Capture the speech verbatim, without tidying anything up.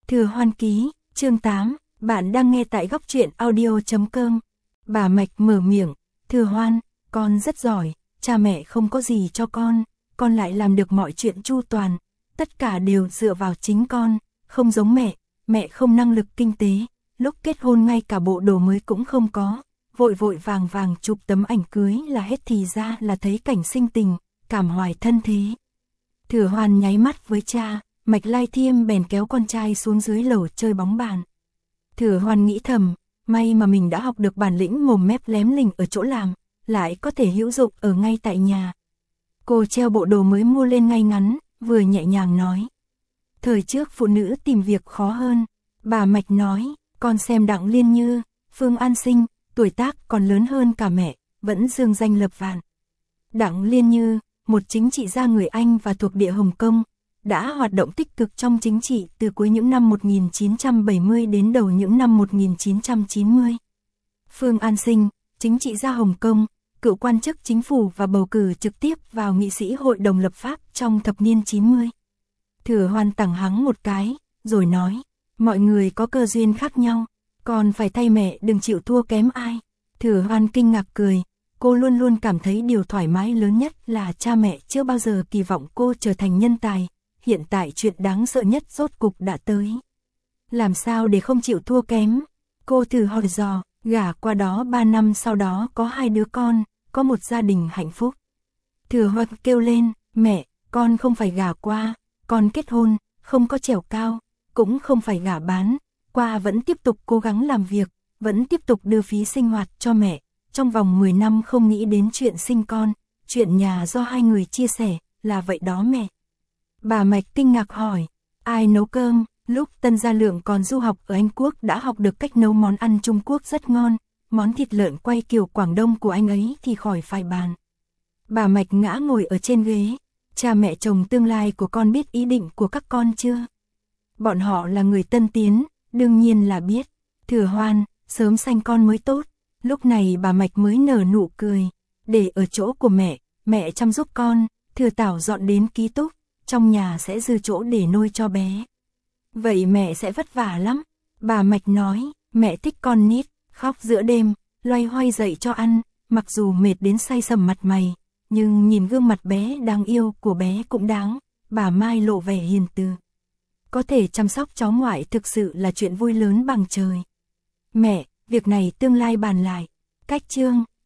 Thừa Hoan Ký, chương tám, bạn đang nghe tại góc truyện audio chấm com. Bà Mạch mở miệng, Thừa Hoan, con rất giỏi, cha mẹ không có gì cho con, con lại làm được mọi chuyện chu toàn, tất cả đều dựa vào chính con, không giống mẹ, mẹ không năng lực kinh tế, lúc kết hôn ngay cả bộ đồ mới cũng không có, vội vội vàng vàng chụp tấm ảnh cưới là hết thì ra là thấy cảnh sinh tình, cảm hoài thân thế. Thừa Hoan nháy mắt với cha, Mạch Lai Thiêm bèn kéo con trai xuống dưới lầu chơi bóng bàn. Thừa Hoan nghĩ thầm, may mà mình đã học được bản lĩnh mồm mép lém lỉnh ở chỗ làm, lại có thể hữu dụng ở ngay tại nhà. Cô treo bộ đồ mới mua lên ngay ngắn, vừa nhẹ nhàng nói. Thời trước phụ nữ tìm việc khó hơn, bà Mạch nói, con xem Đặng Liên Như, Phương An Sinh, tuổi tác còn lớn hơn cả mẹ, vẫn dương danh lập vạn. Đặng Liên Như, một chính trị gia người Anh và thuộc địa Hồng Kông, đã hoạt động tích cực trong chính trị từ cuối những năm một nghìn chín trăm bảy mươi đến đầu những năm một nghìn chín trăm chín mươi. Phương An Sinh, chính trị gia Hồng Kông, cựu quan chức chính phủ và bầu cử trực tiếp vào nghị sĩ hội đồng lập pháp trong thập niên chín mươi. Thừa Hoan tẳng hắng một cái, rồi nói, mọi người có cơ duyên khác nhau, còn phải thay mẹ đừng chịu thua kém ai. Thừa Hoan kinh ngạc cười, cô luôn luôn cảm thấy điều thoải mái lớn nhất là cha mẹ chưa bao giờ kỳ vọng cô trở thành nhân tài, hiện tại chuyện đáng sợ nhất rốt cục đã tới. Làm sao để không chịu thua kém? Cô thử hỏi dò, gả qua đó ba năm sau đó có hai đứa con, có một gia đình hạnh phúc. Thừa Hoan kêu lên, mẹ, con không phải gả qua, con kết hôn, không có trèo cao, cũng không phải gả bán, qua vẫn tiếp tục cố gắng làm việc, vẫn tiếp tục đưa phí sinh hoạt cho mẹ, trong vòng mười năm không nghĩ đến chuyện sinh con, chuyện nhà do hai người chia sẻ, là vậy đó mẹ. Bà Mạch kinh ngạc hỏi, ai nấu cơm? Lúc Tân Gia Lượng còn du học ở Anh Quốc đã học được cách nấu món ăn Trung Quốc rất ngon, món thịt lợn quay kiểu Quảng Đông của anh ấy thì khỏi phải bàn. Bà Mạch ngã ngồi ở trên ghế, cha mẹ chồng tương lai của con biết ý định của các con chưa? Bọn họ là người tân tiến, đương nhiên là biết. Thừa Hoan, sớm sanh con mới tốt. Lúc này bà Mạch mới nở nụ cười, để ở chỗ của mẹ, mẹ chăm giúp con, Thừa Tảo dọn đến ký túc, trong nhà sẽ dư chỗ để nuôi cho bé. Vậy mẹ sẽ vất vả lắm. Bà Mạch nói, mẹ thích con nít, khóc giữa đêm, loay hoay dậy cho ăn, mặc dù mệt đến say sầm mặt mày, nhưng nhìn gương mặt bé đáng yêu của bé cũng đáng, bà Mai lộ vẻ hiền từ. Có thể chăm sóc cháu ngoại thực sự là chuyện vui lớn bằng trời. Mẹ, việc này tương lai bàn lại. Cách chương